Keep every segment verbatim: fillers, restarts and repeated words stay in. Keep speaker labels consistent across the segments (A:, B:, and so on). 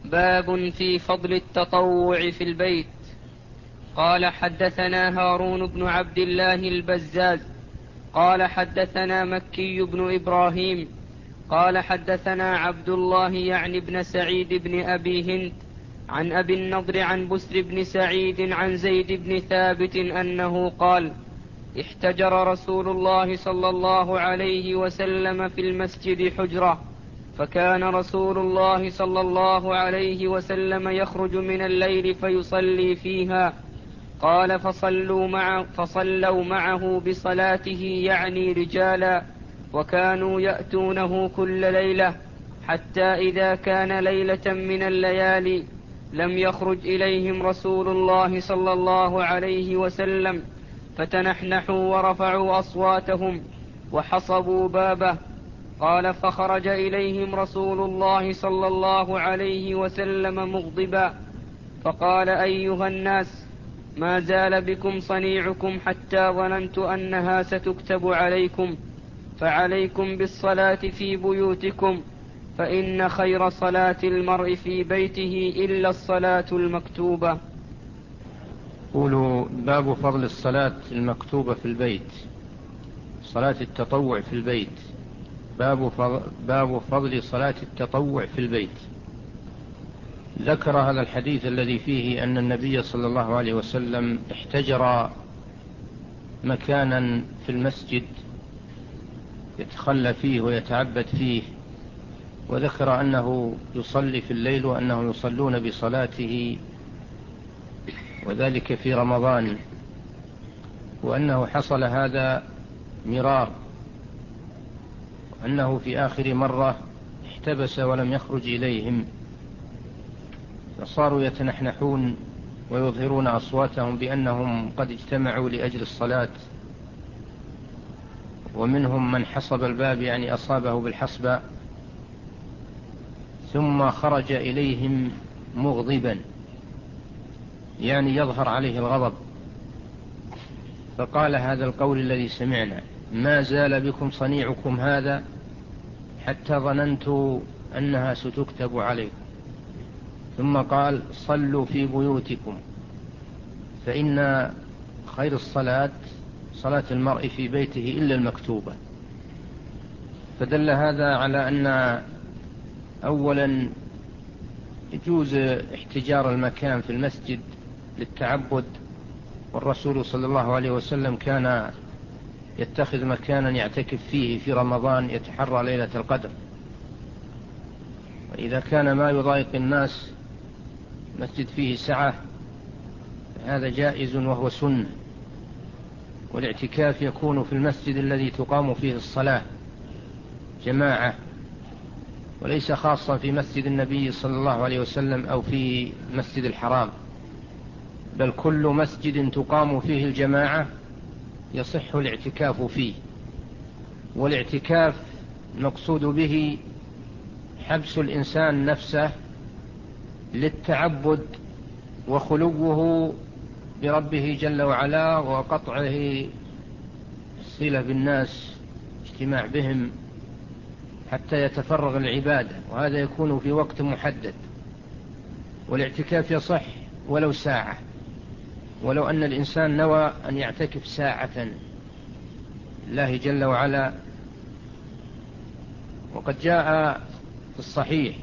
A: باب في فضل التطوع في البيت. قال حدثنا هارون بن عبد الله البزاز قال حدثنا مكي بن إبراهيم قال حدثنا عبد الله يعني بن سعيد بن أبي هند عن أبي النضر عن بسر بن سعيد عن زيد بن ثابت أنه قال: احتجر رسول الله صلى الله عليه وسلم في المسجد حجرة، فكان رسول الله صلى الله عليه وسلم يخرج من الليل فيصلي فيها. قال: فصلوا, مع فصلوا معه بصلاته يعني رجالا، وكانوا يأتونه كل ليلة، حتى إذا كان ليلة من الليالي لم يخرج إليهم رسول الله صلى الله عليه وسلم، فتنحنحوا ورفعوا أصواتهم وحصبوا بابه. قال: فخرج إليهم رسول الله صلى الله عليه وسلم مغضبا، فقال: أيها الناس، ما زال بكم صنيعكم حتى ظننت أنها ستكتب عليكم، فعليكم بالصلاة في بيوتكم، فإن خير صلاة المرء في بيته إلا الصلاة المكتوبة.
B: قولوا باب فضل الصلاة المكتوبة في البيت، صلاة التطوع في البيت. باب فضل, باب فضل صلاة التطوع في البيت. ذكر هذا الحديث الذي فيه أن النبي صلى الله عليه وسلم احتجر مكانا في المسجد يتخلى فيه ويتعبد فيه، وذكر أنه يصلي في الليل وأنه يصلون بصلاته، وذلك في رمضان، وأنه حصل هذا مرار، وأنه في آخر مرة احتبس ولم يخرج إليهم، فصاروا يتنحنحون ويظهرون أصواتهم بأنهم قد اجتمعوا لأجل الصلاة، ومنهم من حصب الباب يعني أصابه بالحصبة، ثم خرج إليهم مغضبا يعني يظهر عليه الغضب، فقال هذا القول الذي سمعنا: ما زال بكم صنيعكم هذا حتى ظننت أنها ستكتب عليكم. ثم قال: صلوا في بيوتكم، فإن خير الصلاة صلاة المرء في بيته إلا المكتوبة. فدل هذا على أن أولا يجوز احتجار المكان في المسجد للتعبد، والرسول صلى الله عليه وسلم كان يتخذ مكانا يعتكف فيه في رمضان يتحرى ليلة القدر، وإذا كان ما يضايق الناس مسجد فيه سعة هذا جائز وهو سنة. والاعتكاف يكون في المسجد الذي تقام فيه الصلاة جماعة، وليس خاصا في مسجد النبي صلى الله عليه وسلم أو في مسجد الحرام، بل كل مسجد تقام فيه الجماعة يصح الاعتكاف فيه. والاعتكاف المقصود به حبس الإنسان نفسه للتعبد وخلوه بربه جل وعلا، وقطعه الصلة بالناس، اجتماع بهم حتى يتفرغ العبادة، وهذا يكون في وقت محدد. والاعتكاف يصح ولو ساعة، ولو أن الإنسان نوى أن يعتكف ساعة الله جل وعلا. وقد جاء في الصحيح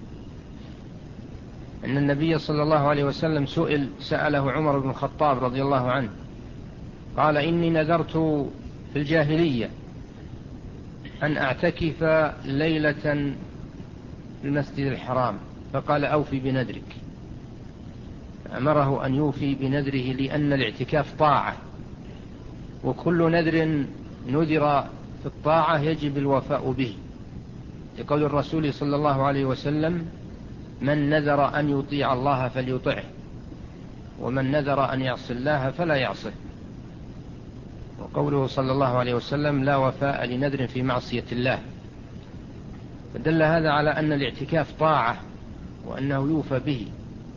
B: أن النبي صلى الله عليه وسلم سئل سأله عمر بن الخطاب رضي الله عنه، قال: إني نذرت في الجاهلية أن أعتكف ليلة في المسجد الحرام، فقال: أوفي بنذرك. أمره أن يوفي بنذره، لأن الاعتكاف طاعة، وكل نذر نذر في الطاعة يجب الوفاء به، لقول الرسول صلى الله عليه وسلم: من نذر أن يطيع الله فليطعه، ومن نذر أن يعصي الله فلا يعصه. وقوله صلى الله عليه وسلم: لا وفاء لنذر في معصية الله. فدل هذا على أن الاعتكاف طاعة وأنه يوفى به.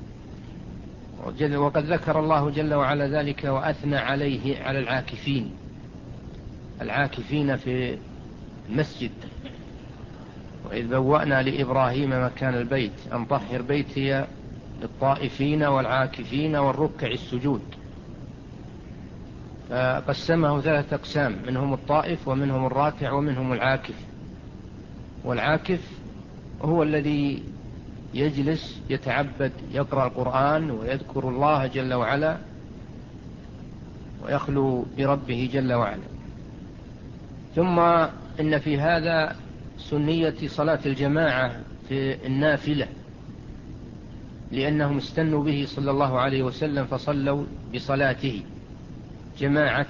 B: وقد ذكر الله جل وعلا ذلك وأثنى عليه على العاكفين العاكفين في المسجد، وإذ بوأنا لإبراهيم مكان البيت أن طهر بيتي للطائفين والعاكفين والركع السجود. فقسمه ثلاثة أقسام، منهم الطائف ومنهم الراكع ومنهم العاكف. والعاكف هو الذي يجلس يتعبد، يقرأ القرآن ويذكر الله جل وعلا ويخلو بربه جل وعلا. ثم إن في هذا سنية صلاة الجماعة في النافلة، لأنهم استنوا به صلى الله عليه وسلم فصلوا بصلاته جماعة،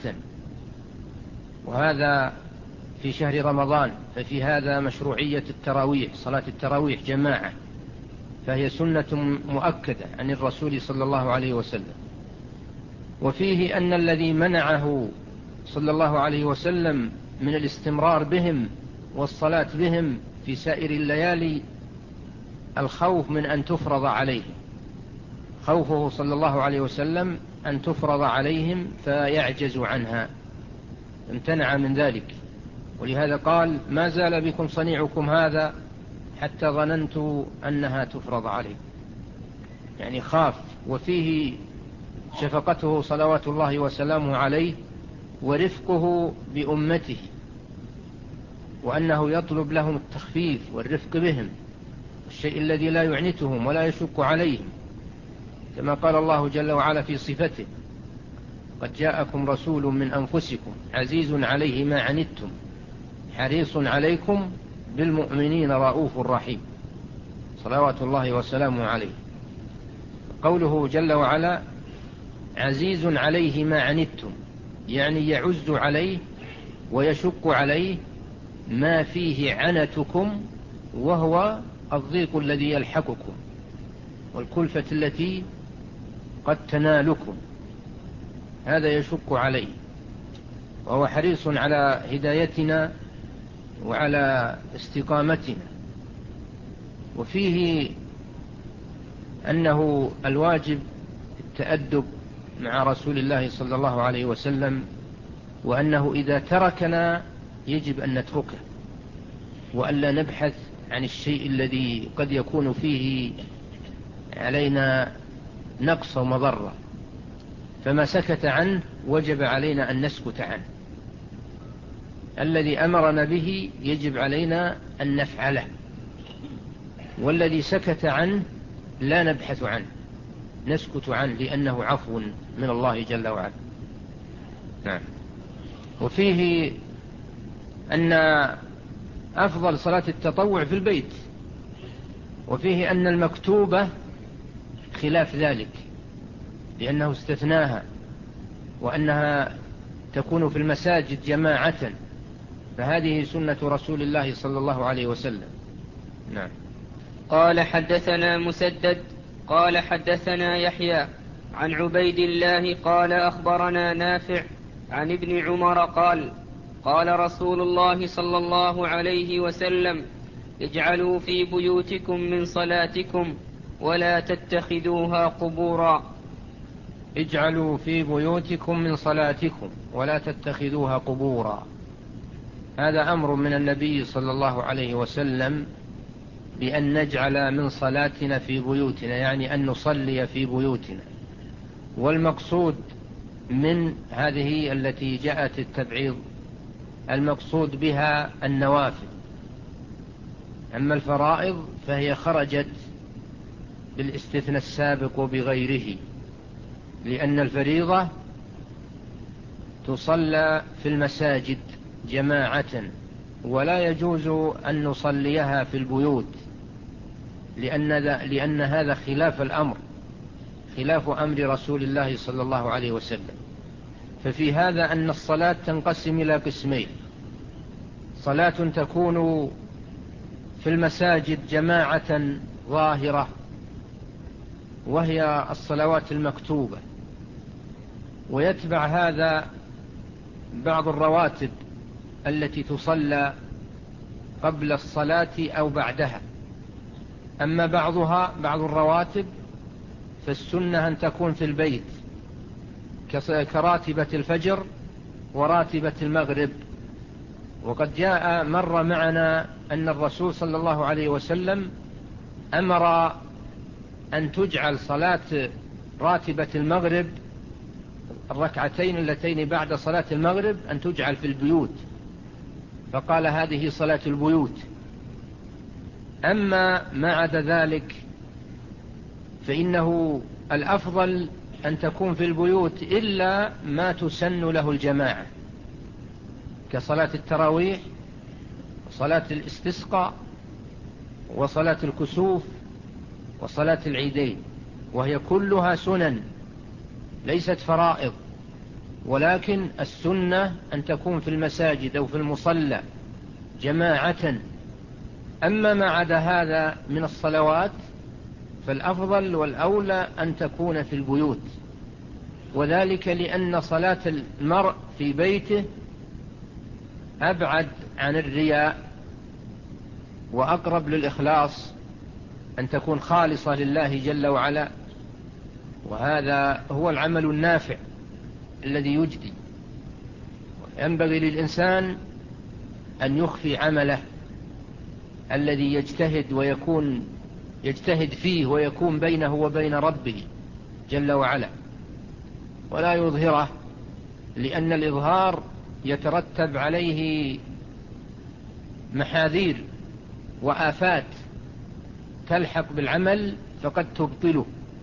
B: وهذا في شهر رمضان، ففي هذا مشروعية التراويح، صلاة التراويح جماعة، فهي سنة مؤكدة عن الرسول صلى الله عليه وسلم. وفيه أن الذي منعه صلى الله عليه وسلم من الاستمرار بهم والصلاة بهم في سائر الليالي الخوف من أن تفرض عليهم، خوفه صلى الله عليه وسلم أن تفرض عليهم فيعجز عنها، امتنع من ذلك. ولهذا قال: ما زال بكم صنيعكم هذا حتى ظننت أنها تفرض عليكم، يعني خاف. وفيه شفقته صلوات الله وسلامه عليه ورفقه بأمته، وأنه يطلب لهم التخفيف والرفق بهم، الشيء الذي لا يعنتهم ولا يشق عليهم، كما قال الله جل وعلا في صفته: قد جاءكم رسول من أنفسكم عزيز عليه ما عنتم حريص عليكم بالمؤمنين رؤوف رحيم، صلوات الله وسلامه عليه. قوله جل وعلا عزيز عليه ما عنتم، يعني يعز عليه ويشق عليه ما فيه عنتكم، وهو الضيق الذي يلحقكم والكلفة التي قد تنالكم، هذا يشق عليه، وهو حريص على هدايتنا وعلى استقامتنا. وفيه أنه الواجب التأدب مع رسول الله صلى الله عليه وسلم، وأنه إذا تركنا يجب أن نتركه، وألا نبحث عن الشيء الذي قد يكون فيه علينا نقص ومضرة، فما سكت عنه وجب علينا أن نسكت عنه، الذي أمرنا به يجب علينا أن نفعله، والذي سكت عنه لا نبحث عنه، نسكت عنه لأنه عفو من الله جل وعلا. نعم. وفيه أن أفضل صلاة التطوع في البيت، وفيه أن المكتوبة خلاف ذلك لأنه استثناها، وأنها تكون في المساجد جماعة، فهذه سنة رسول الله صلى الله عليه وسلم. نعم.
A: قال حدثنا مسدد قال حدثنا يحيى عن عبيد الله قال أخبرنا نافع عن ابن عمر قال قال رسول الله صلى الله عليه وسلم: اجعلوا في بيوتكم من صلاتكم ولا تتخذوها قبورا.
B: اجعلوا في بيوتكم من صلاتكم ولا تتخذوها قبورا، هذا أمر من النبي صلى الله عليه وسلم بأن نجعل من صلاتنا في بيوتنا، يعني أن نصلي في بيوتنا. والمقصود من هذه التي جاءت التبعيض المقصود بها النوافل، أما الفرائض فهي خرجت بالاستثناء السابق وبغيره، لأن الفريضة تصلى في المساجد جماعة، ولا يجوز أن نصليها في البيوت، لأن, لأن هذا خلاف الأمر، خلاف أمر رسول الله صلى الله عليه وسلم. ففي هذا أن الصلاة تنقسم إلى قسمين: صلاة تكون في المساجد جماعة ظاهرة وهي الصلوات المكتوبة، ويتبع هذا بعض الرواتب التي تصلى قبل الصلاة أو بعدها. أما بعضها بعض الرواتب فالسنة أن تكون في البيت، كراتبة الفجر وراتبة المغرب، وقد جاء مر معنا أن الرسول صلى الله عليه وسلم أمر أن تجعل صلاة راتبة المغرب الركعتين اللتين بعد صلاة المغرب أن تجعل في البيوت، فقال هذه صلاة البيوت. أما ما عدا ذلك فإنه الأفضل أن تكون في البيوت إلا ما تسن له الجماعة، كصلاة التراويح وصلاة الاستسقاء وصلاة الكسوف وصلاة العيدين، وهي كلها سنن ليست فرائض، ولكن السنة أن تكون في المساجد أو في المصلى جماعة. أما ما عدا هذا من الصلوات فالأفضل والأولى أن تكون في البيوت، وذلك لأن صلاة المرء في بيته أبعد عن الرياء وأقرب للإخلاص، أن تكون خالصة لله جل وعلا، وهذا هو العمل النافع الذي يجدي. ينبغي للإنسان أن يخفي عمله الذي يجتهد ويكون يجتهد فيه ويكون بينه وبين ربه جل وعلا، ولا يظهره، لأن الإظهار يترتب عليه محاذير وآفات تلحق بالعمل فقد تبطله،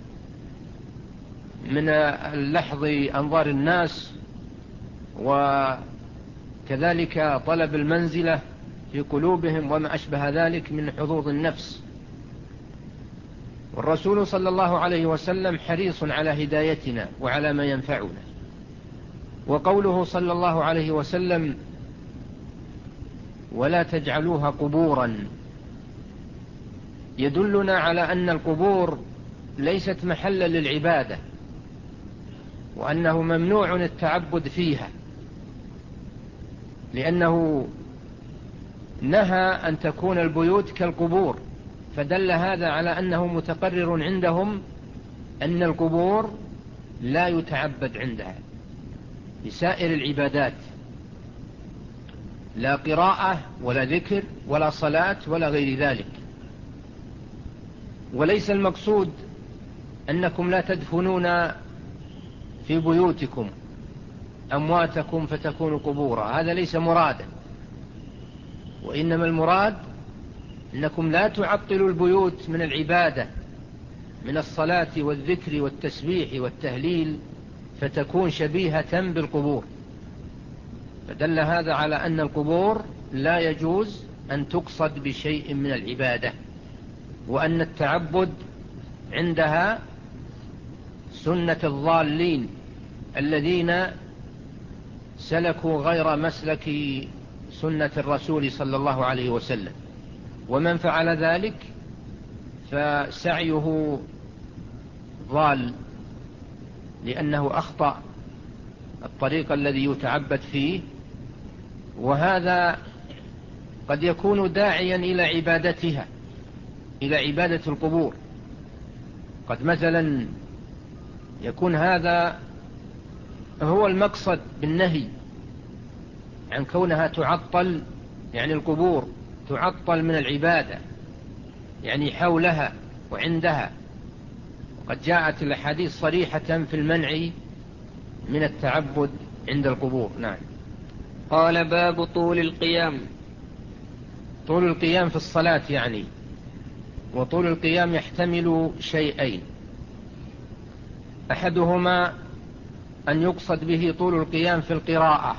B: من اللحظ أنظار الناس، وكذلك طلب المنزلة في قلوبهم وما أشبه ذلك من حظوظ النفس. والرسول صلى الله عليه وسلم حريص على هدايتنا وعلى ما ينفعنا، وقوله صلى الله عليه وسلم ولا تجعلوها قبورا يدلنا على أن القبور ليست محلا للعبادة، وأنه ممنوع التعبد فيها، لأنه نهى أن تكون البيوت كالقبور، فدل هذا على أنه متقرر عندهم أن القبور لا يتعبد عندها بسائر العبادات، لا قراءة ولا ذكر ولا صلاة ولا غير ذلك. وليس المقصود أنكم لا تدفنون في بيوتكم أمواتكم فتكون قبورا، هذا ليس مرادا، وإنما المراد أنكم لا تعطلوا البيوت من العبادة من الصلاة والذكر والتسبيح والتهليل فتكون شبيهة بالقبور، فدل هذا على أن القبور لا يجوز أن تقصد بشيء من العبادة، وأن التعبد عندها سنة الضالين الذين سلكوا غير مسلك سنة الرسول صلى الله عليه وسلم، ومن فعل ذلك فسعيه ضال، لأنه أخطأ الطريق الذي يتعبد فيه، وهذا قد يكون داعيا إلى عبادتها، إلى عبادة القبور. قد مثلا يكون هذا هو المقصد بالنهي عن كونها تعطل، يعني القبور تعطل من العبادة، يعني حولها وعندها، وقد جاءت الأحاديث صريحة في المنع من التعبد عند القبور. نعم.
A: قال باب طول القيام.
B: طول القيام في الصلاة يعني، وطول القيام يحتمل شيئين، أحدهما أن يقصد به طول القيام في القراءة،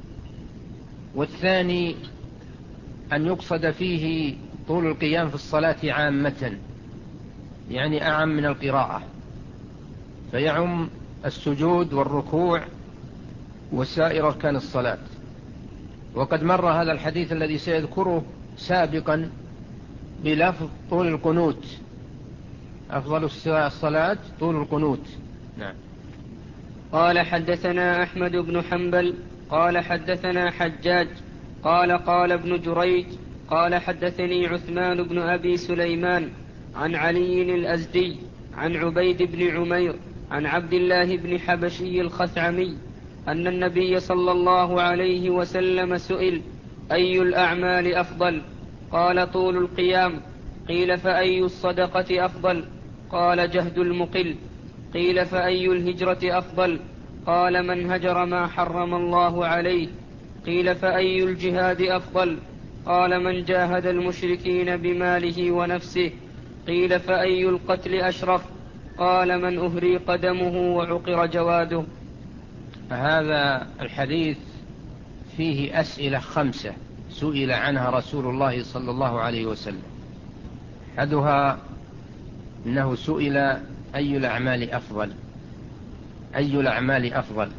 B: والثاني أن يقصد فيه طول القيام في الصلاة عامة، يعني أعم من القراءة، فيعم السجود والركوع وسائر أركان الصلاة. وقد مر هذا الحديث الذي سيذكره سابقا بلفظ طول القنوت، أفضل الصلاة طول القنوت. نعم.
A: قال حدثنا أحمد بن حنبل قال حدثنا حجاج قال قال ابن جريج قال حدثني عثمان بن أبي سليمان عن علي الأزدي عن عبيد بن عمير عن عبد الله بن حبشي الخثعمي أن النبي صلى الله عليه وسلم سئل أي الأعمال أفضل؟ قال طول القيام. قيل فأي الصدقة أفضل؟ قال جهد المقل. قيل فأي الهجرة أفضل؟ قال من هجر ما حرم الله عليه. قيل فأي الجهاد أفضل؟ قال من جاهد المشركين بماله ونفسه. قيل فأي القتل أشرف؟ قال من أهريق دمه وعقر جواده.
B: هذا الحديث فيه أسئلة خمسة سئل عنها رسول الله صلى الله عليه وسلم. أحدها أنه سئل أي الأعمال أفضل، أي الأعمال أفضل،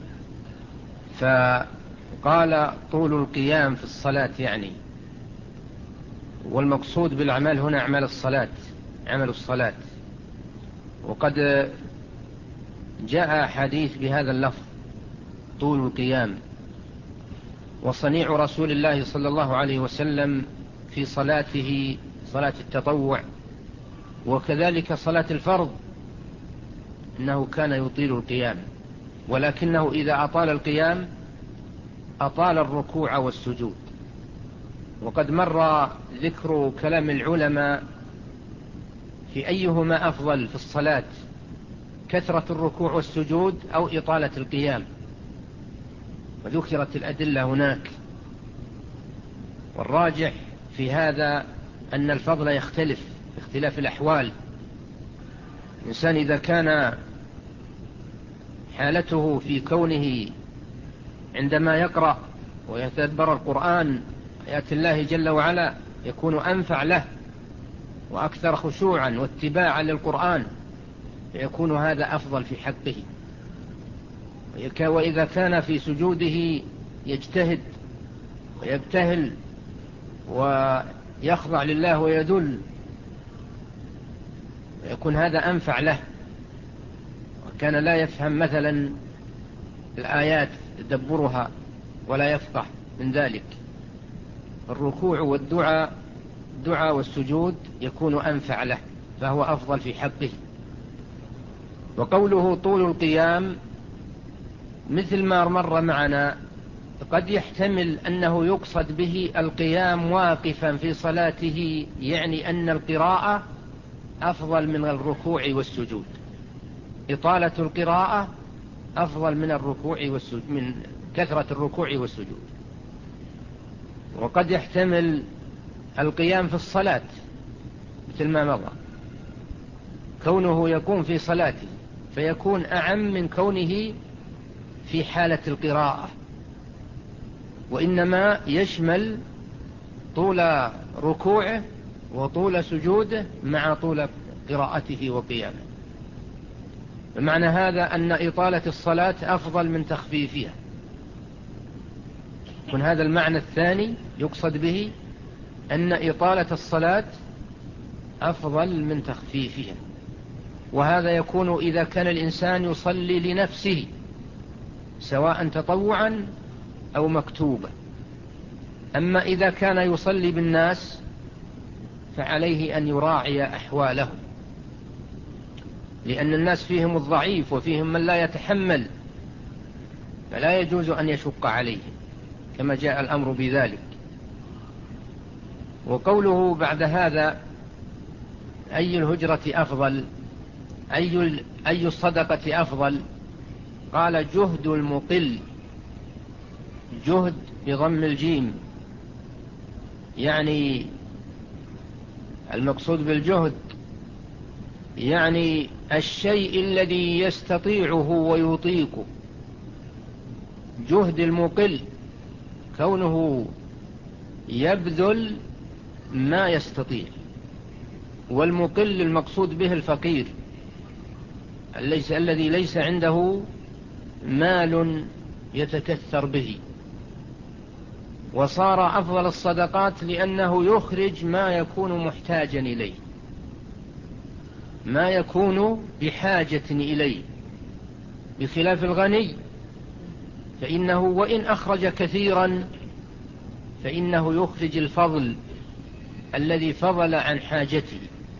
B: فقال طول القيام في الصلاة يعني، والمقصود بالأعمال هنا أعمال الصلاة، عمل الصلاة. وقد جاء حديث بهذا اللفظ طول القيام. وصنيع رسول الله صلى الله عليه وسلم في صلاته صلاة التطوع وكذلك صلاة الفرض إنه كان يطيل القيام، ولكنه إذا أطال القيام أطال الركوع والسجود. وقد مر ذكر كلام العلماء في أيهما أفضل في الصلاة، كثرة الركوع والسجود أو إطالة القيام، وذكرت الأدلة هناك. والراجح في هذا أن الفضل يختلف باختلاف الأحوال. الإنسان إذا كان حالته في كونه عندما يقرأ ويتدبر القرآن آيات الله جل وعلا يكون أنفع له وأكثر خشوعا واتباعا للقرآن، فيكون هذا أفضل في حقه. وإذا كان في سجوده يجتهد ويبتهل ويخضع لله ويدل، يكون هذا أنفع له. وكان لا يفهم مثلا الآيات يدبرها ولا يفقه من ذلك. الركوع والدعاء الدعاء والسجود يكون أنفع له، فهو أفضل في حقه. وقوله طول القيام مثل ما مر معنا، قد يحتمل أنه يقصد به القيام واقفا في صلاته، يعني أن القراءة أفضل من الركوع والسجود، إطالة القراءة أفضل من الركوع والسجود، من كثرة الركوع والسجود. وقد يحتمل القيام في الصلاة مثل ما مضى، كونه يقوم في صلاته فيكون أعم من كونه في حالة القراءة، وإنما يشمل طول ركوعه وطول سجوده مع طول قراءته وقيامه. بمعنى هذا أن إطالة الصلاة أفضل من تخفيفها. من هذا المعنى الثاني يقصد به أن إطالة الصلاة أفضل من تخفيفها. وهذا يكون إذا كان الإنسان يصلي لنفسه سواء تطوعا أو مكتوبا. أما إذا كان يصلي بالناس فعليه أن يراعي أحوالهم، لأن الناس فيهم الضعيف وفيهم من لا يتحمل، فلا يجوز أن يشق عليه كما جاء الأمر بذلك. وقوله بعد هذا أي الهجرة أفضل، أي أي الصدقة أفضل، قال جهد المقل، جهد بضم الجيم، يعني المقصود بالجهد يعني الشيء الذي يستطيعه ويطيقه. جهد المقل كونه يبذل ما يستطيع، والمقل المقصود به الفقير الذي ليس عنده مال يتكثر به. وصار أفضل الصدقات لأنه يخرج ما يكون محتاجا إليه، ما يكون بحاجة إليه، بخلاف الغني فإنه وإن أخرج كثيرا فإنه يخرج الفضل الذي فضل عن حاجته.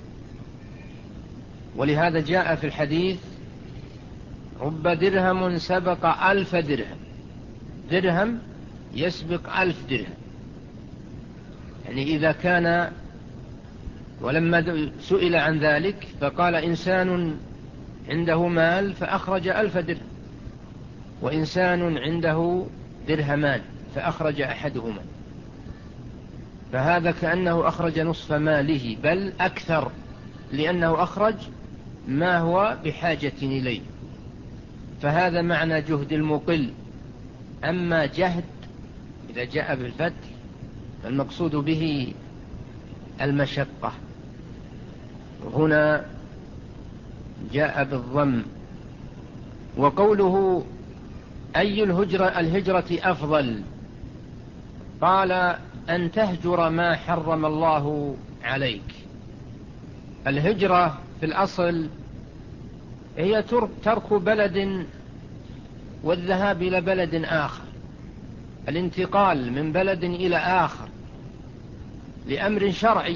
B: ولهذا جاء في الحديث رب درهم سبق ألف درهم، درهم يسبق ألف درهم. يعني إذا كان، ولما سئل عن ذلك فقال إنسان عنده مال فأخرج ألف درهم، وإنسان عنده درهمان فأخرج أحدهما، فهذا كأنه أخرج نصف ماله بل أكثر، لأنه أخرج ما هو بحاجة إليه، فهذا معنى جهد المقل. أما جهد إذا جاء بالفتح فالمقصود به المشقة، هنا جاء بالضم. وقوله أي الهجرة الهجرة أفضل، قال أن تهجر ما حرم الله عليك. الهجرة في الأصل هي ترك بلد والذهاب إلى بلد آخر، الانتقال من بلد إلى آخر لأمر شرعي.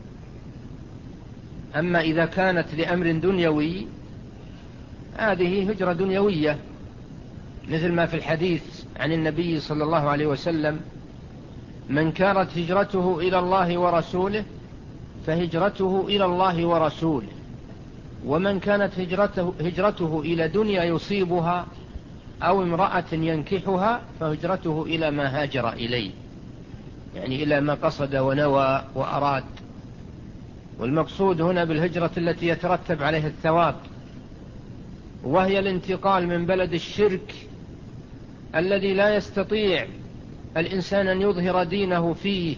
B: أما إذا كانت لأمر دنيوي هذه هجرة دنيوية، مثل ما في الحديث عن النبي صلى الله عليه وسلم: من كانت هجرته إلى الله ورسوله فهجرته إلى الله ورسوله، ومن كانت هجرته, هجرته إلى دنيا يصيبها أو امرأة ينكحها فهجرته إلى ما هاجر إليه، يعني إلى ما قصد ونوى وأراد. والمقصود هنا بالهجرة التي يترتب عليها الثواب، وهي الانتقال من بلد الشرك الذي لا يستطيع الإنسان أن يظهر دينه فيه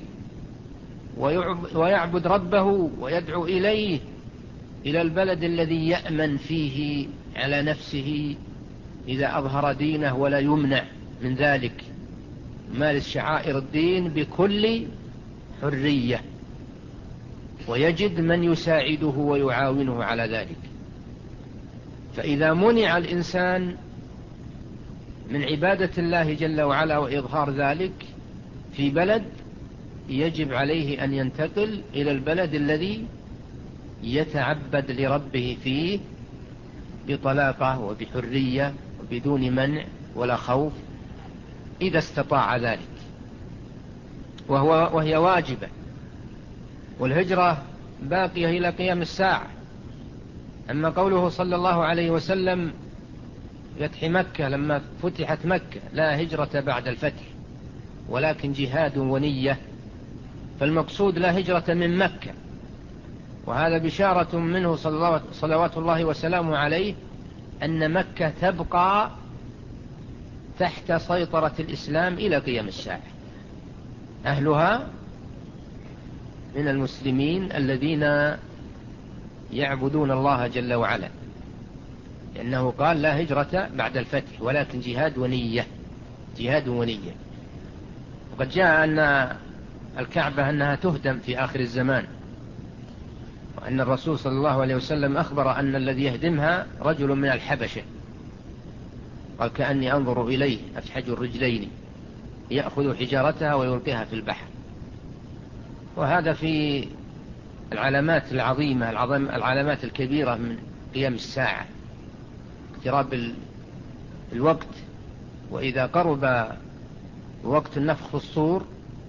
B: ويعبد ربه ويدعو إليه، إلى البلد الذي يأمن فيه على نفسه إذا أظهر دينه ولا يمنع من ذلك، مارس شعائر الدين بكل حرية، ويجد من يساعده ويعاونه على ذلك. فإذا منع الإنسان من عبادة الله جل وعلا وإظهار ذلك في بلد، يجب عليه أن ينتقل إلى البلد الذي يتعبد لربه فيه بطلاقة وبحرية وبدون منع ولا خوف إذا استطاع ذلك، وهو وهي واجبة. والهجرة باقية إلى قيام الساعة. أما قوله صلى الله عليه وسلم فتح مكة، لما فتحت مكة: لا هجرة بعد الفتح ولكن جهاد ونية، فالمقصود لا هجرة من مكة، وهذا بشارة منه صلوات الله وسلامه عليه أن مكة تبقى تحت سيطرة الإسلام إلى قيام الساعة، أهلها من المسلمين الذين يعبدون الله جل وعلا، لأنه قال لا هجرة بعد الفتح ولكن جهاد ونية، جهاد ونية. وقد جاء أن الكعبة أنها تهدم في آخر الزمان، وأن الرسول صلى الله عليه وسلم أخبر أن الذي يهدمها رجل من الحبشة، قال: كأني أنظر إليه أفحج الرجلين يأخذ حجارتها ويلقيها في البحر. وهذا في العلامات العظيمة العلامات الكبيرة من قيام الساعة، اقتراب الوقت. وإذا قرب وقت النفخ الصور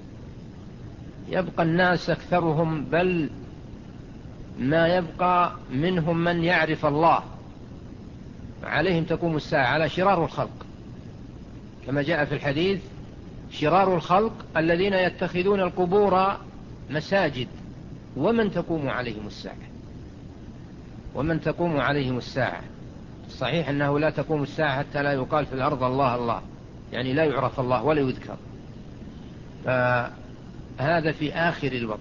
B: يبقى الناس أكثرهم، بل ما يبقى منهم من يعرف الله، عليهم تقوم الساعة على شرار الخلق، كما جاء في الحديث: شرار الخلق الذين يتخذون القبور مساجد ومن تقوم عليهم الساعة، ومن تقوم عليهم الساعة. صحيح أنه لا تقوم الساعة حتى لا يقال في الأرض الله الله، يعني لا يعرف الله ولا يذكر، فهذا في آخر الوقت.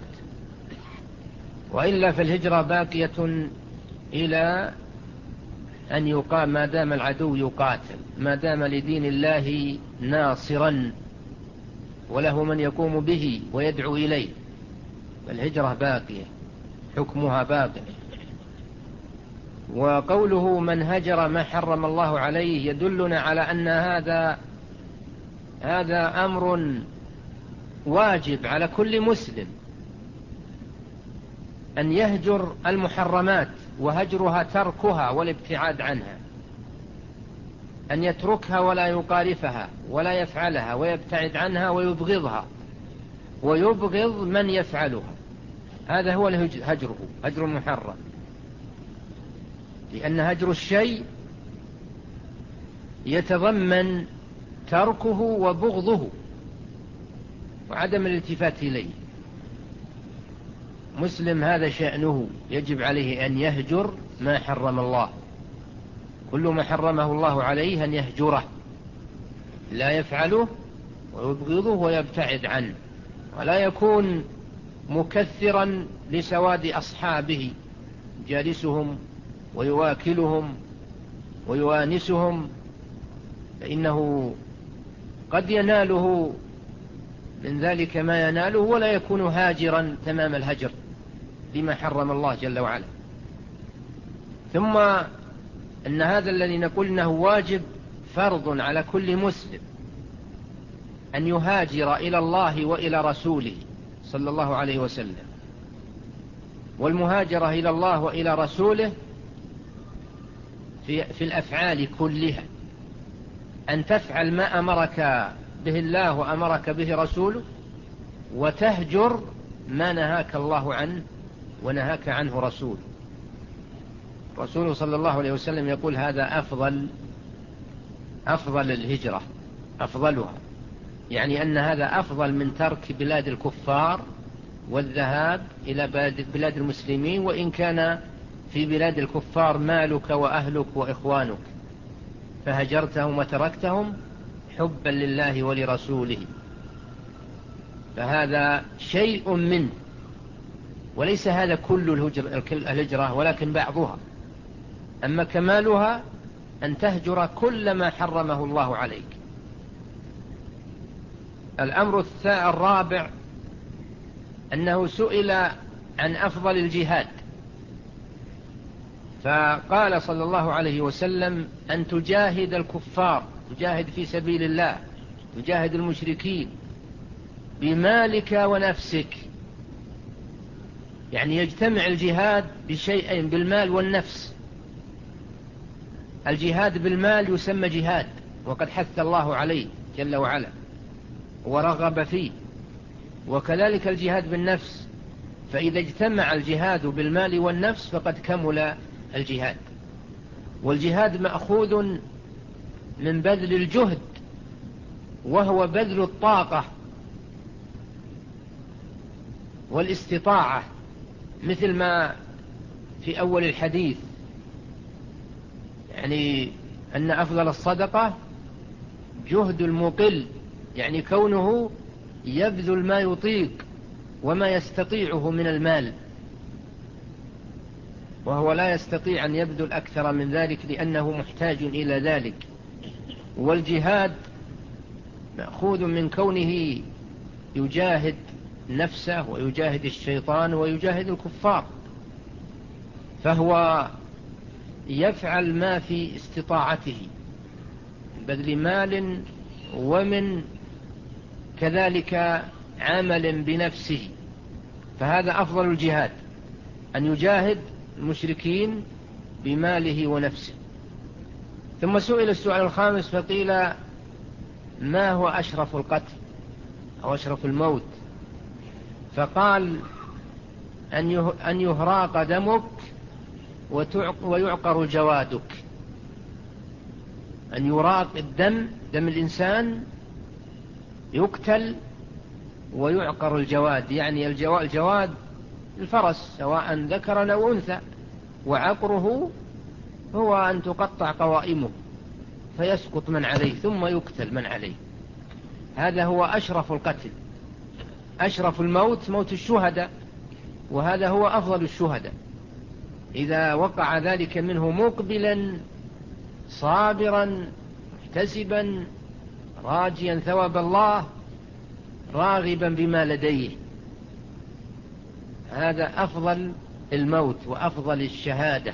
B: وإلا فالهجرة باقية إلى أن يقام، ما دام العدو يقاتل، ما دام لدين الله ناصرا وله من يقوم به ويدعو إليه، فالهجرة باقية، حكمها باقي. وقوله من هجر ما حرم الله عليه يدلنا على أن هذا هذا أمر واجب على كل مسلم، أن يهجر المحرمات، وهجرها تركها والابتعاد عنها، أن يتركها ولا يقارفها ولا يفعلها ويبتعد عنها ويبغضها، ويبغض من يفعلها. هذا هو هجره، هجر محرم، لأن هجر الشيء يتضمن تركه وبغضه وعدم الالتفات إليه. مسلم هذا شأنه، يجب عليه أن يهجر ما حرم الله، كل ما حرمه الله عليه أن يهجره، لا يفعله ويبغضه ويبتعد عنه، ولا يكون مكثرا لسواد أصحابه، جالسهم ويواكلهم ويوانسهم، فإنه قد يناله من ذلك ما يناله ولا يكون هاجرا تمام الهجر لما حرم الله جل وعلا. ثم أن هذا الذي نقول أنه واجب فرض على كل مسلم أن يهاجر إلى الله وإلى رسوله صلى الله عليه وسلم. والمهاجرة إلى الله وإلى رسوله في, في الأفعال كلها، أن تفعل ما أمرك به الله وأمرك به رسوله، وتهجر ما نهاك الله عنه ونهاك عنه رسوله. رسوله صلى الله عليه وسلم يقول هذا أفضل أفضل الهجرة، أفضلها، يعني أن هذا أفضل من ترك بلاد الكفار والذهاب إلى بلاد المسلمين، وإن كان في بلاد الكفار مالك وأهلك وإخوانك، فهجرتهم وتركتهم حبا لله ولرسوله. فهذا شيء منه، وليس هذا كل الهجرة ولكن بعضها. أما كمالها أن تهجر كل ما حرمه الله عليك. الأمر الرابع أنه سئل عن أفضل الجهاد، فقال صلى الله عليه وسلم أن تجاهد الكفار، تجاهد في سبيل الله، تجاهد المشركين بمالك ونفسك، يعني يجتمع الجهاد بشيئين، بالمال والنفس. الجهاد بالمال يسمى جهاد، وقد حث الله عليه جل وعلا ورغب فيه، وكذلك الجهاد بالنفس، فإذا اجتمع الجهاد بالمال والنفس فقد كمل الجهاد. والجهاد مأخوذ من بذل الجهد، وهو بذل الطاقة والاستطاعة، مثل ما في أول الحديث، يعني أن أفضل الصدقة جهد المقل، يعني كونه يبذل ما يطيق وما يستطيعه من المال، وهو لا يستطيع أن يبذل أكثر من ذلك لأنه محتاج إلى ذلك. والجهاد مأخوذ من كونه يجاهد نفسه ويجاهد الشيطان ويجاهد الكفار، فهو يفعل ما في استطاعته من بذل مال ومن كذلك عمل بنفسه، فهذا أفضل الجهاد، أن يجاهد المشركين بماله ونفسه. ثم سئل السؤال الخامس فقيل ما هو أشرف القتل أو أشرف الموت؟ فقال أن يهراق دمك ويعقر جوادك. أن يراق الدم، دم الإنسان يقتل ويعقر الجواد، يعني الجواد الفرس سواء ذكر أو أنثى، وعقره هو أن تقطع قوائمه فيسقط من عليه ثم يقتل من عليه. هذا هو أشرف القتل. أشرف الموت موت الشهداء، وهذا هو أفضل الشهداء، إذا وقع ذلك منه مقبلا صابرا محتسبا راجيا ثواب الله راغبا بما لديه، هذا أفضل الموت وأفضل الشهادة.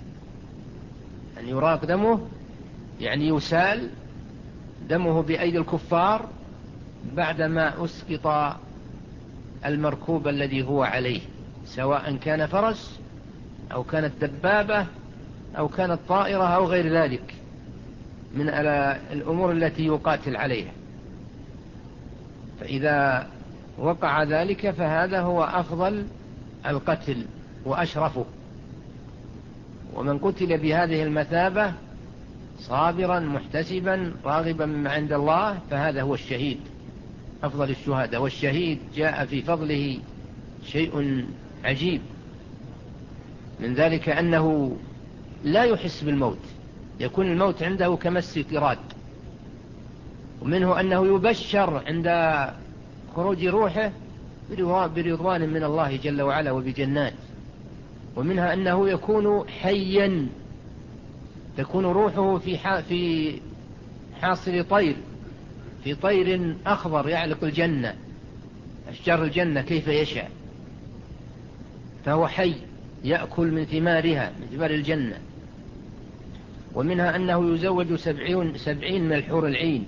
B: أن يراق دمه يعني يسال دمه بأيدي الكفار بعدما أسقط المركوب الذي هو عليه، سواء كان فرس أو كانت دبابة أو كانت طائرة أو غير ذلك من الأمور التي يقاتل عليها. فإذا وقع ذلك فهذا هو أفضل القتل وأشرفه. ومن قتل بهذه المثابة صابرا محتسبا راغبا مما عند الله فهذا هو الشهيد أفضل الشهداء. والشهيد جاء في فضله شيء عجيب، من ذلك أنه لا يحس بالموت، يكون الموت عنده كمس تراد. ومنه أنه يبشر عند خروج روحه برضوان من الله جل وعلا وبجنات. ومنها أنه يكون حيا، تكون روحه في في حاصل طير، في طير أخضر يعلق الجنة، أشجار الجنة كيف يشاء، فهو حي يأكل من ثمارها، من ثمار الجنة. ومنها أنه يزوج سبعين, سبعين من الحور العين.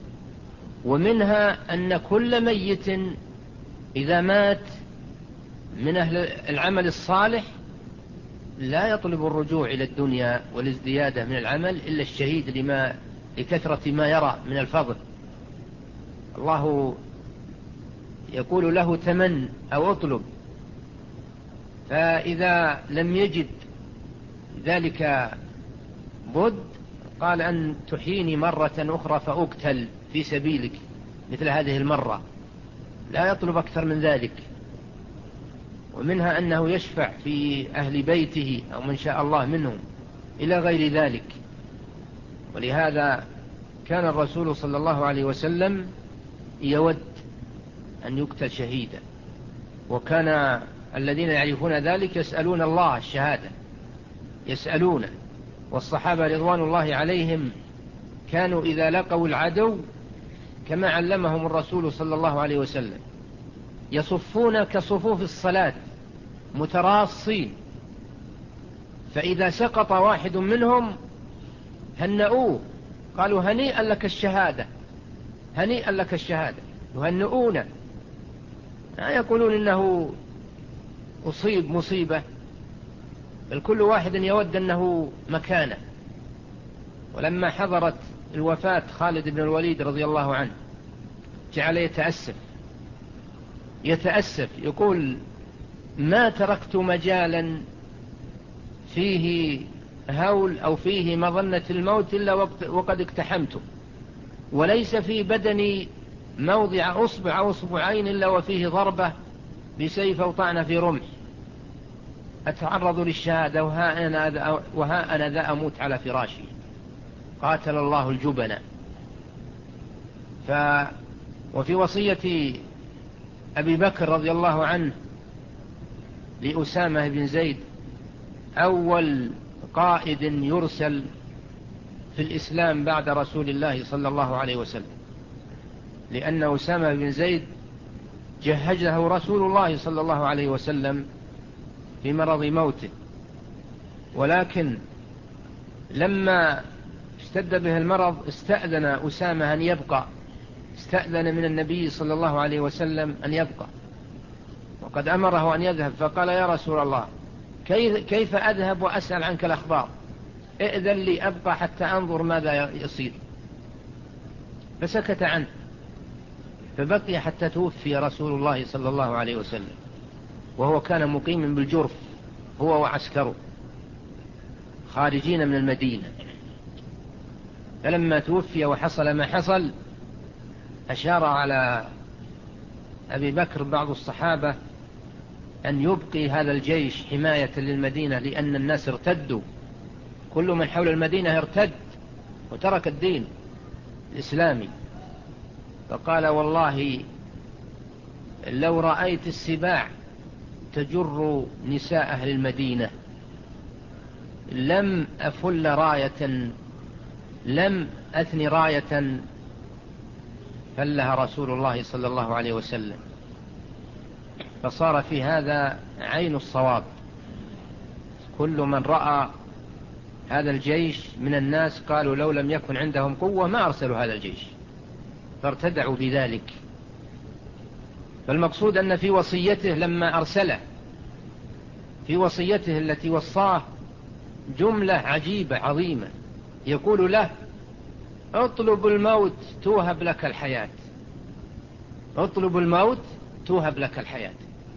B: ومنها أن كل ميت إذا مات من أهل العمل الصالح لا يطلب الرجوع إلى الدنيا والازديادة من العمل إلا الشهيد لما لكثرة ما يرى من الفضل. الله يقول له تمن أو اطلب، فإذا لم يجد ذلك بد قال أن تحيني مرة أخرى فأقتل في سبيلك مثل هذه المرة، لا يطلب أكثر من ذلك. ومنها أنه يشفع في أهل بيته أو من شاء الله منهم إلى غير ذلك. ولهذا كان الرسول صلى الله عليه وسلم يود أن يقتل شهيدا، وكان الذين يعرفون ذلك يسألون الله الشهادة، يسألون. والصحابة رضوان الله عليهم كانوا إذا لقوا العدو كما علمهم الرسول صلى الله عليه وسلم يصفون كصفوف الصلاة متراصين، فإذا سقط واحد منهم هنئوه، قالوا هنيئا لك الشهادة، هنيئا لك الشهادة، يهنئونه، لا يقولون إنه أصيب مصيبة، بل كل واحد يود أنه مكانه. ولما حضرت الوفاة خالد بن الوليد رضي الله عنه جعل يتأسف يتأسف يقول ما تركت مجالا فيه هول أو فيه مظنة الموت إلا وقد اقتحمته، وليس في بدني موضع أصبع أو أصبعين إلا وفيه ضربة بسيف أو طعنة في رمح، أتعرض للشهادة وها أنا, وها أنا ذا أموت على فراشي، قاتل الله الجبنة. ف وفي وصية أبي بكر رضي الله عنه لأسامة بن زيد أول قائد يرسل في الإسلام بعد رسول الله صلى الله عليه وسلم، لأن أسامة بن زيد جهزه رسول الله صلى الله عليه وسلم في مرض موته، ولكن لما اشتد به المرض استأذن أسامة أن يبقى، استأذن من النبي صلى الله عليه وسلم أن يبقى، وقد أمره أن يذهب، فقال يا رسول الله كيف أذهب وأسأل عنك الأخبار، ائذن لي أبقى حتى أنظر ماذا يصير. فسكت عنه، فبقي حتى توفي رسول الله صلى الله عليه وسلم، وهو كان مقيم بالجرف هو وعسكره خارجين من المدينة. فلما توفي وحصل ما حصل أشار على أبي بكر بعض الصحابة أن يبقي هذا الجيش حماية للمدينة، لأن الناس ارتدوا، كل من حول المدينة ارتد وترك الدين الإسلامي. فقال والله لو رأيت السباع تجر نساء أهل المدينة لم أفل راية، لم أثني راية فلها رسول الله صلى الله عليه وسلم. فصار في هذا عين الصواب، كل من رأى هذا الجيش من الناس قالوا لو لم يكن عندهم قوة ما أرسلوا هذا الجيش، فارتدعوا بذلك. فالمقصود أن في وصيته لما أرسله، في وصيته التي وصاه جملة عجيبة عظيمة، يقول له اطلب الموت توهب لك الحياة، اطلب الموت توهب لك الحياة.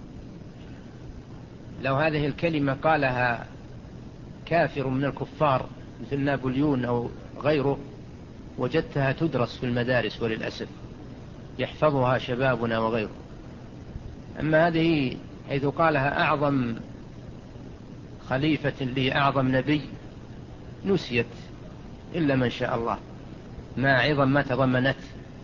B: لو هذه الكلمة قالها كافر من الكفار مثل نابليون أو غيره وجدتها تدرس في المدارس وللأسف يحفظها شبابنا وغيره. أما هذه حيث قالها أعظم خليفة لأعظم نبي نسيت إلا من شاء الله ما عظم ما تضمنت.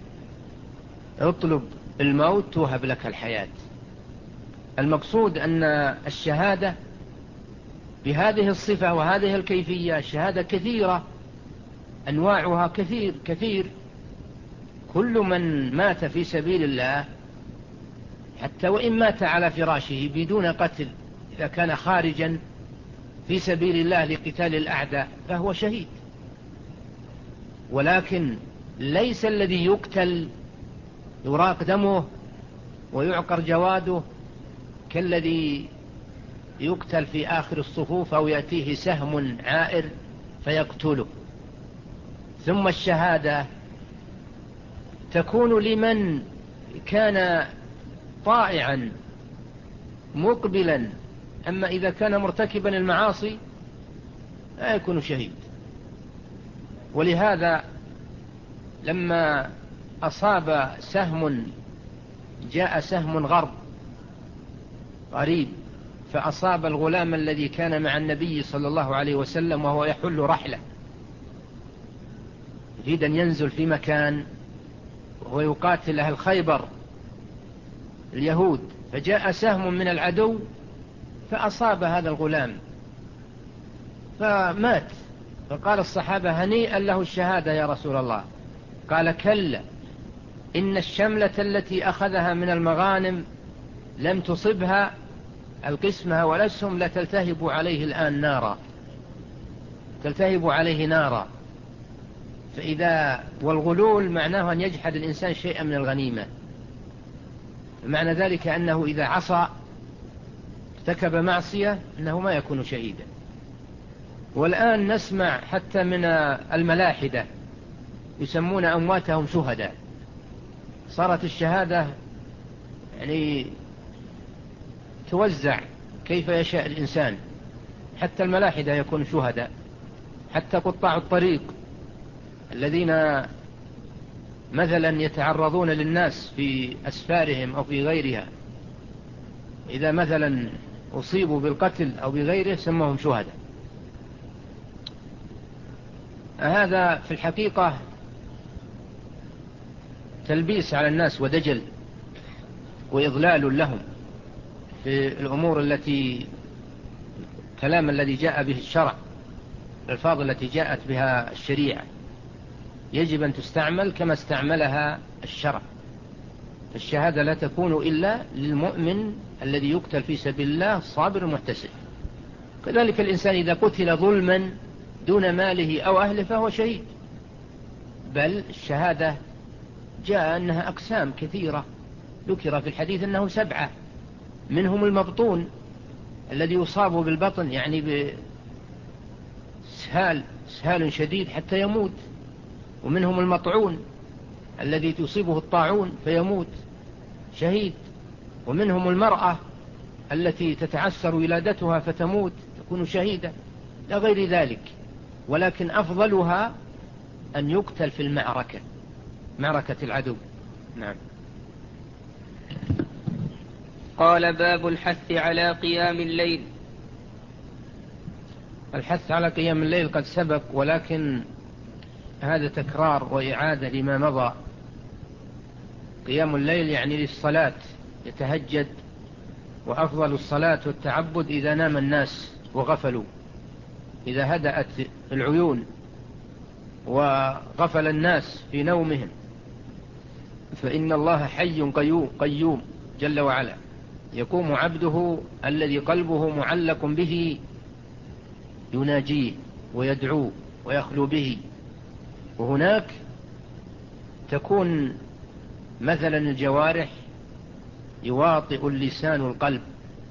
B: اطلب الموت توهب لك الحياة. المقصود أن الشهادة بهذه الصفة وهذه الكيفية الشهادة كثيرة، أنواعها كثير كثير. كل من مات في سبيل الله حتى وإن مات على فراشه بدون قتل إذا كان خارجا في سبيل الله لقتال الأعداء فهو شهيد. ولكن ليس الذي يقتل يراق دمه ويعقر جواده كالذي يقتل في آخر الصفوف أو يأتيه سهم عائر فيقتله. ثم الشهادة تكون لمن كان طائعا مقبلا، أما إذا كان مرتكبا المعاصي لا يكون شهيد. ولهذا لما أصاب سهم جاء سهم غرب قريب فأصاب الغلام الذي كان مع النبي صلى الله عليه وسلم وهو يحل رحلة يريد أن ينزل في مكان وهو يقاتل أهل خيبر اليهود، فجاء سهم من العدو فأصاب هذا الغلام فمات. فقال الصحابة هنيئا له الشهادة يا رسول الله. قال كلا، إن الشملة التي أخذها من المغانم لم تصبها القسمة والأسهم لتلتهب عليه الآن نارا، تلتهب عليه نارا. فإذا والغلول معناه أن يجحد الإنسان شيئا من الغنيمة، معنى ذلك أنه إذا عصى ارتكب معصية أنه ما يكون شهيدا. والآن نسمع حتى من الملاحدة يسمون أمواتهم شهداء. صارت الشهادة يعني توزع كيف يشاء الإنسان، حتى الملاحدة يكون شهداء، حتى قطاع الطريق الذين مثلا يتعرضون للناس في أسفارهم أو في غيرها إذا مثلا أصيبوا بالقتل أو بغيره سموهم شهداء. هذا في الحقيقة تلبيس على الناس ودجل وإضلال لهم في الأمور التي كلام الذي جاء به الشرع، الألفاظ التي جاءت بها الشريعة يجب أن تستعمل كما استعملها الشرع. فالشهادة لا تكون إلا للمؤمن الذي يقتل في سبيل الله صابر محتسب. كذلك الإنسان إذا قتل ظلما دون ماله أو أهله فهو شهيد. بل الشهادة جاء أنها أقسام كثيرة، ذكر في الحديث أنه سبعة، منهم المبطون الذي يصاب بالبطن يعني بسهال سهال شديد حتى يموت، ومنهم المطعون الذي تصيبه الطاعون فيموت شهيد، ومنهم المرأة التي تتعسر ولادتها فتموت تكون شهيدة، لا غير ذلك. ولكن أفضلها أن يقتل في المعركة، معركة العدو. نعم.
A: قال باب الحث على قيام الليل.
B: الحث على قيام الليل قد سبق، ولكن هذا تكرار وإعادة لما مضى. قيام الليل يعني للصلاة، يتهجد، وأفضل الصلاة والتعبد إذا نام الناس وغفلوا، إذا هدأت العيون وغفل الناس في نومهم، فإن الله حي قيوم, قيوم جل وعلا، يقوم عبده الذي قلبه معلق به يناجيه ويدعوه ويخلو به. وهناك تكون مثلا الجوارح يواطئ اللسان القلب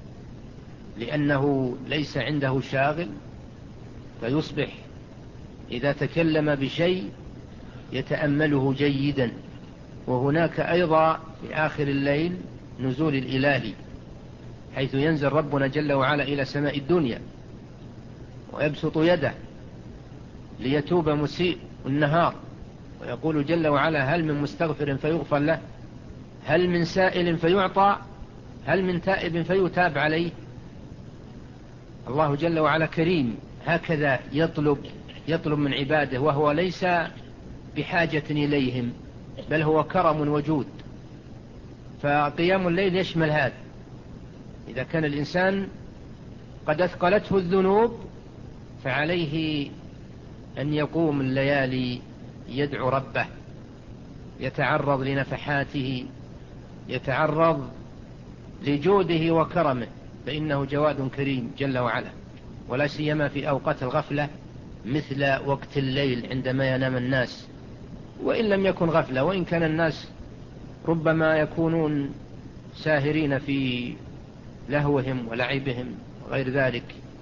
B: لأنه ليس عنده شاغل، فيصبح إذا تكلم بشيء يتأمله جيدا. وهناك أيضا في آخر الليل النزول الإلهي، حيث ينزل ربنا جل وعلا إلى سماء الدنيا ويبسط يده ليتوب مسيء النهار، ويقول جل وعلا: هل من مستغفر فيغفر له، هل من سائل فيعطى، هل من تائب فيتاب عليه. الله جل وعلا كريم، هكذا يطلب يطلب من عباده، وهو ليس بحاجة إليهم، بل هو كرم وجود. فقيام الليل يشمل هذا. إذا كان الإنسان قد أثقلته الذنوب فعليه أن يقوم الليالي يدعو ربه، يتعرض لنفحاته، يتعرض لجوده وكرمه، فإنه جواد كريم جل وعلا، ولا سيما في أوقات الغفلة مثل وقت الليل عندما ينام الناس، وإن لم يكن غفلة، وإن كان الناس ربما يكونون ساهرين في لهوهم ولعبهم وغير ذلك.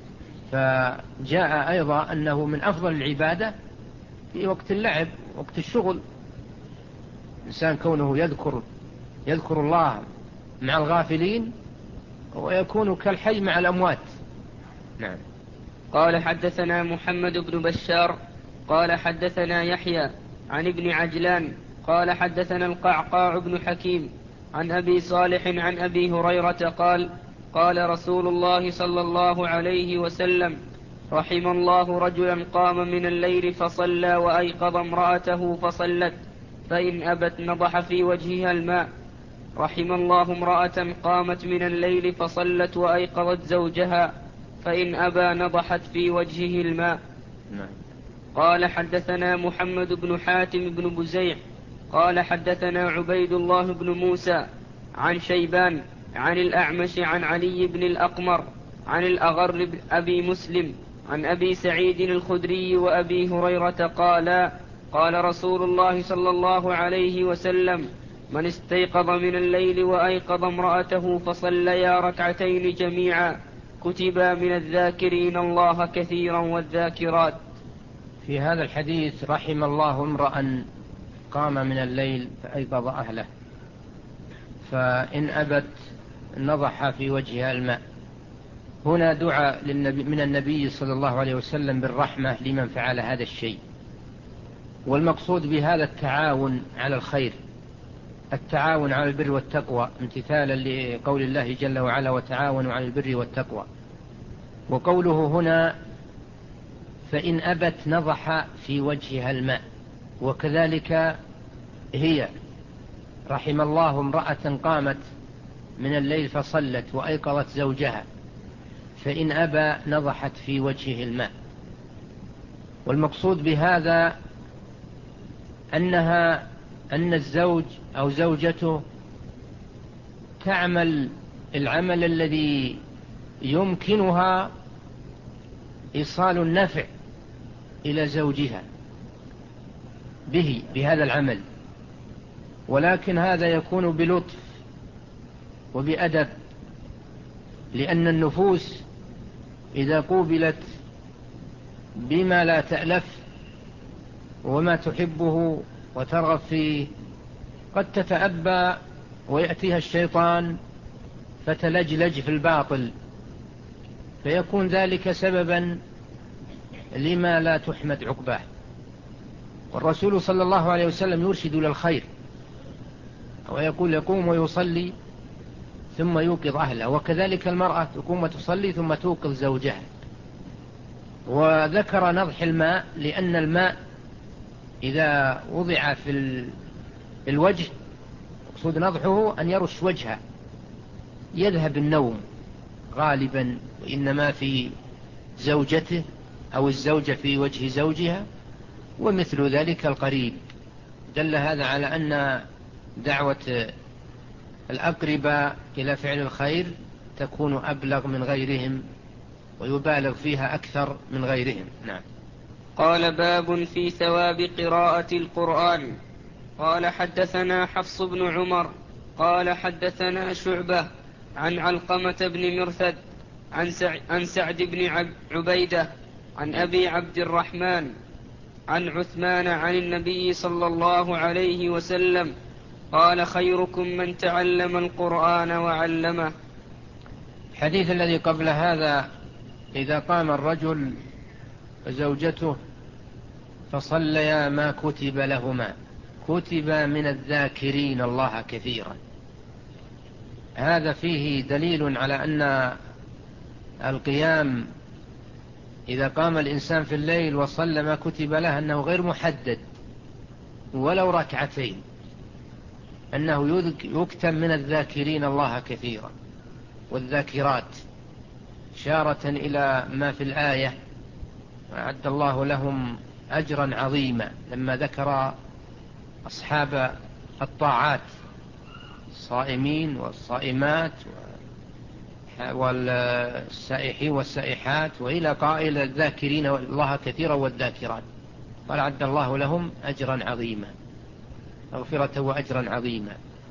B: فجاء أيضا أنه من أفضل العبادة في وقت اللعب، وقت الشغل، إنسان كونه يذكر يذكر الله مع الغافلين ويكون كالحي مع الأموات. نعم.
A: قال حدثنا محمد بن بشار قال حدثنا يحيى عن ابن عجلان قال حدثنا القعقاع بن حكيم عن أبي صالح عن أبي هريرة قال: قال رسول الله صلى الله عليه وسلم: رحم الله رجلا قام من الليل فصلى وأيقظ امرأته فصلت، فإن أبت نضح في وجهها الماء. رحم الله امرأة قامت من الليل فصلت وأيقظت زوجها، فإن أبى نضحت في وجهه الماء. قال حدثنا محمد بن حاتم بن بزيع قال حدثنا عبيد الله بن موسى عن شيبان عن الأعمش عن علي بن الأقمر عن الأغر بن أبي مسلم عن أبي سعيد الخدري وأبي هريرة قالا: قال رسول الله صلى الله عليه وسلم: من استيقظ من الليل وأيقظ امرأته فصليا ركعتين جميعا كتبا من الذاكرين الله كثيرا والذاكرات.
B: في هذا الحديث: رحم الله امرأ قام من الليل فأيقظ أهله، فإن أبت نضح في وجهها الماء. هنا دعاء للنبي من النبي صلى الله عليه وسلم بالرحمة لمن فعل هذا الشيء، والمقصود بهذا التعاون على الخير، التعاون على البر والتقوى، امتثالا لقول الله جل وعلا: وتعاونوا على البر والتقوى. وقوله هنا: فإن أبت نضح في وجهها الماء، وكذلك هي رحم الله امرأة قامت من الليل فصلت وأيقظت زوجها، فإن أبى نضحت في وجهه الماء. والمقصود بهذا أنها أن الزوج أو زوجته تعمل العمل الذي يمكنها إيصال النفع إلى زوجها به بهذا العمل، ولكن هذا يكون بلطف وبأدب، لأن النفوس إذا قوبلت بما لا تألف وما تحبه وترغب فيه قد تتأبى ويأتيها الشيطان فتلجلج في الباطل، فيكون ذلك سببا لما لا تحمد عقباه. والرسول صلى الله عليه وسلم يرشد إلى الخير، ويقول: يقوم ويصلي ثم يوقظ أهله، وكذلك المرأة تقوم وتصلي ثم توقظ زوجها. وذكر نضح الماء لأن الماء إذا وضع في الوجه مقصود نضحه أن يرش وجهه، يذهب النوم غالبا، وإنما في زوجته أو الزوجة في وجه زوجها، ومثل ذلك القريب. دل هذا على أن دعوة الأقرباء إلى فعل الخير تكون أبلغ من غيرهم ويبالغ فيها أكثر من غيرهم. نعم.
A: قال: باب في ثواب قراءة القرآن. قال حدثنا حفص بن عمر قال حدثنا شعبة عن علقمة بن مرثد عن, سع... عن سعد بن عبيدة عن أبي عبد الرحمن عن عثمان عن النبي صلى الله عليه وسلم قال خيركم من تعلم القرآن وعلمه.
B: الحديث الذي قبل هذا: إذا قام الرجل وزوجته فصليا ما كتب لهما كتب من الذاكرين الله كثيرا. هذا فيه دليل على أن القيام إذا قام الإنسان في الليل وصلى ما كتب له أنه غير محدد ولو ركعتين، أنه يكتب من الذاكرين الله كثيرا والذاكرات، إشارة إلى ما في الآية: أعد الله لهم أجرا عظيما، لما ذكر أصحاب الطاعات الصائمين والصائمات والسائحين والسائحات، وإلى قائل الذاكرين الله كثيرا والذاكرات، قال أعد الله لهم أجرا عظيما، مغفرة وأجرا عظيما.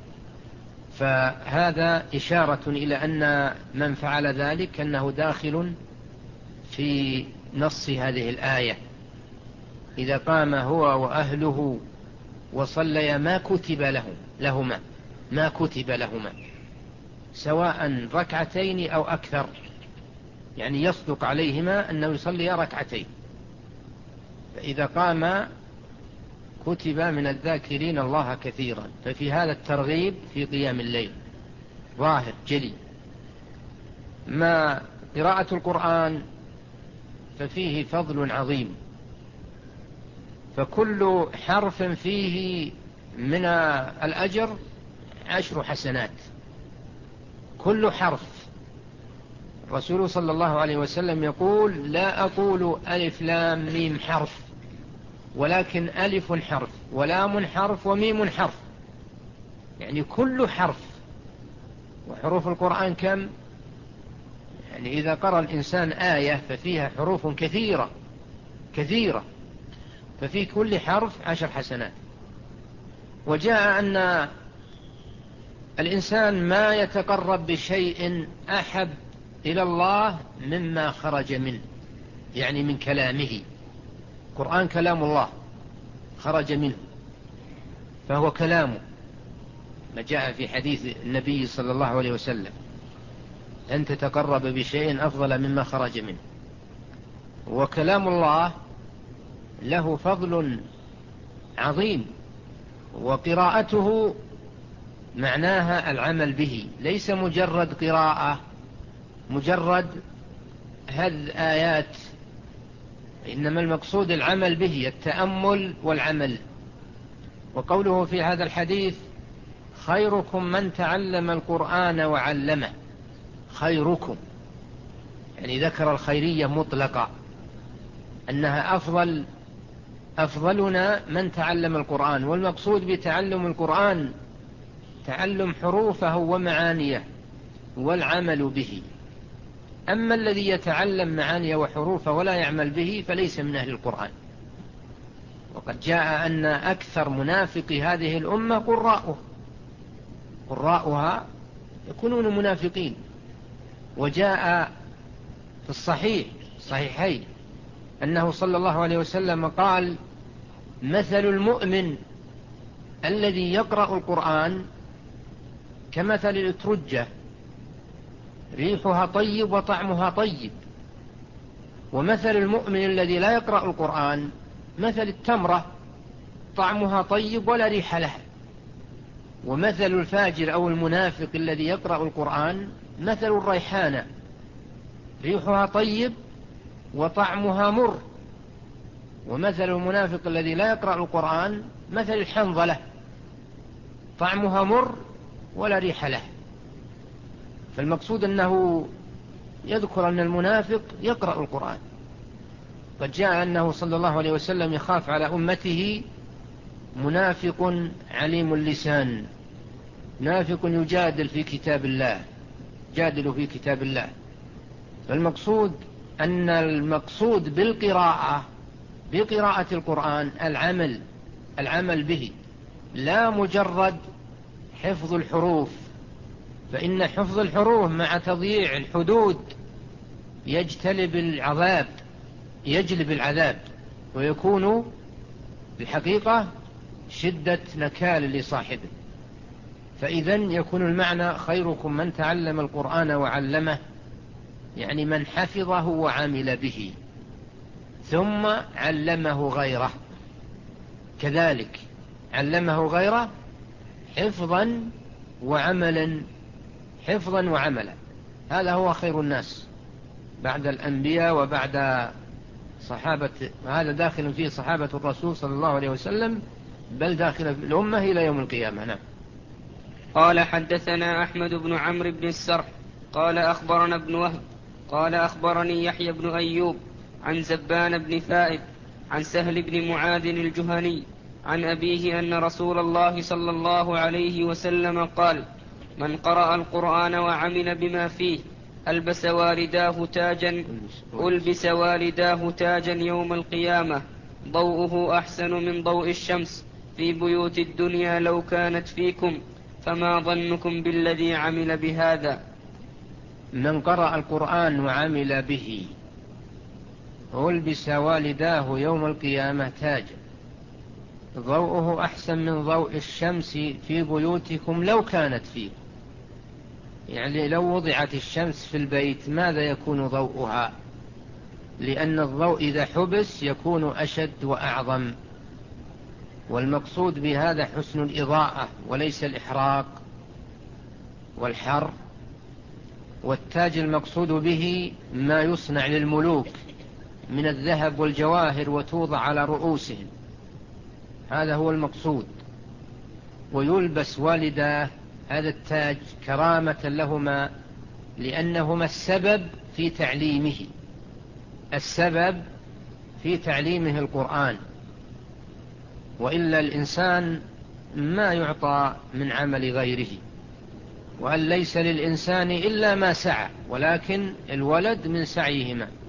B: فهذا إشارة إلى أن من فعل ذلك أنه داخل في نص هذه الآية: إذا قام هو وأهله وصليا ما كتب لهم لهما ما كتب لهما سواء ركعتين أو أكثر، يعني يصدق عليهما أنه يصلي ركعتين. فإذا قام كتب من الذاكرين الله كثيرا، ففي هذا الترغيب في قيام الليل ظاهر جلي. ما قراءة القرآن ففيه فضل عظيم، فكل حرف فيه من الأجر عشر حسنات، كل حرف. الرسول صلى الله عليه وسلم يقول: لا أقول ألف لام ميم حرف، ولكن ألف حرف ولام حرف وميم حرف، يعني كل حرف. وحروف القرآن كم؟ يعني إذا قرأ الإنسان آية ففيها حروف كثيرة كثيرة، ففي كل حرف عشر حسنات. وجاء أن الإنسان ما يتقرب بشيء أحب إلى الله مما خرج منه، يعني من كلامه. القرآن كلام الله خرج منه فهو كلامه، ما جاء في حديث النبي صلى الله عليه وسلم: أن تتقرب بشيء أفضل مما خرج منه. وكلام الله له فضل عظيم، وقراءته معناها العمل به، ليس مجرد قراءة مجرد هذ آيات، إنما المقصود العمل به، التأمل والعمل. وقوله في هذا الحديث: خيركم من تعلم القرآن وعلمه، خيركم يعني ذكر الخيرية مطلقة، أنها أفضل أفضلنا من تعلم القرآن. والمقصود بتعلم القرآن تعلم حروفه ومعانيه والعمل به. أما الذي يتعلم معانيه وحروفه ولا يعمل به فليس من أهل القرآن. وقد جاء أن أكثر منافق هذه الأمة قراءه قراءها يكونون منافقين. وجاء في الصحيح صحيحين أنه صلى الله عليه وسلم قال: مثل المؤمن الذي يقرأ القرآن كمثل الأترجة، ريحها طيب وطعمها طيب. ومثل المؤمن الذي لا يقرأ القرآن مثل التمرة، طعمها طيب ولا ريح لها. ومثل الفاجر أو المنافق الذي يقرأ القرآن مثل الريحانة، ريحها طيب وطعمها مر. ومثل المنافق الذي لا يقرأ القرآن مثل الحنظلة، طعمها مر ولا ريح له. فالمقصود أنه يذكر أن المنافق يقرأ القرآن. قد جاء أنه صلى الله عليه وسلم يخاف على أمته منافق عليم اللسان، منافق يجادل في كتاب الله جادل في كتاب الله. فالمقصود أن المقصود بالقراءة بقراءة القرآن العمل العمل به، لا مجرد حفظ الحروف، فإن حفظ الحروف مع تضييع الحدود يجتلب العذاب يجلب العذاب، ويكون بالحقيقة شدة نكال لصاحبه. فإذن يكون المعنى خيركم من تعلم القرآن وعلمه، يعني من حفظه وعمل به ثم علمه غيره، كذلك علمه غيره حفظا وعملا، حفظا وعملا. هذا هو خير الناس بعد الأنبياء وبعد صحابة، هذا داخل فيه صحابة الرسول صلى الله عليه وسلم، بل داخل في الأمة إلى يوم القيامة. نعم.
A: قال حدثنا أحمد بن عمرو بن السرح قال أخبرنا ابن وهب قال أخبرني يحيى بن أيوب عن زبان بن ثائب عن سهل بن معاذ الجهني عن أبيه أن رسول الله صلى الله عليه وسلم قال: من قرأ القرآن وعمل بما فيه ألبس والداه تاجا ألبس والداه تاجا يوم القيامة ضوءه أحسن من ضوء الشمس في بيوت الدنيا لو كانت فيكم، فما ظنكم بالذي عمل بهذا؟
B: من قرأ القرآن وعمل به ألبس والداه يوم القيامة تاجا ضوءه أحسن من ضوء الشمس في بيوتكم لو كانت فيكم. يعني لو وضعت الشمس في البيت ماذا يكون ضوءها؟ لأن الضوء إذا حبس يكون أشد وأعظم، والمقصود بهذا حسن الإضاءة وليس الإحراق والحر. والتاج المقصود به ما يصنع للملوك من الذهب والجواهر وتوضع على رؤوسهم، هذا هو المقصود. ويلبس والداه هذا التاج كرامة لهما، لأنهما السبب في تعليمه، السبب في تعليمه القرآن. وإلا الإنسان ما يعطى من عمل غيره، وأن ليس للإنسان إلا ما سعى، ولكن الولد من سعيهما.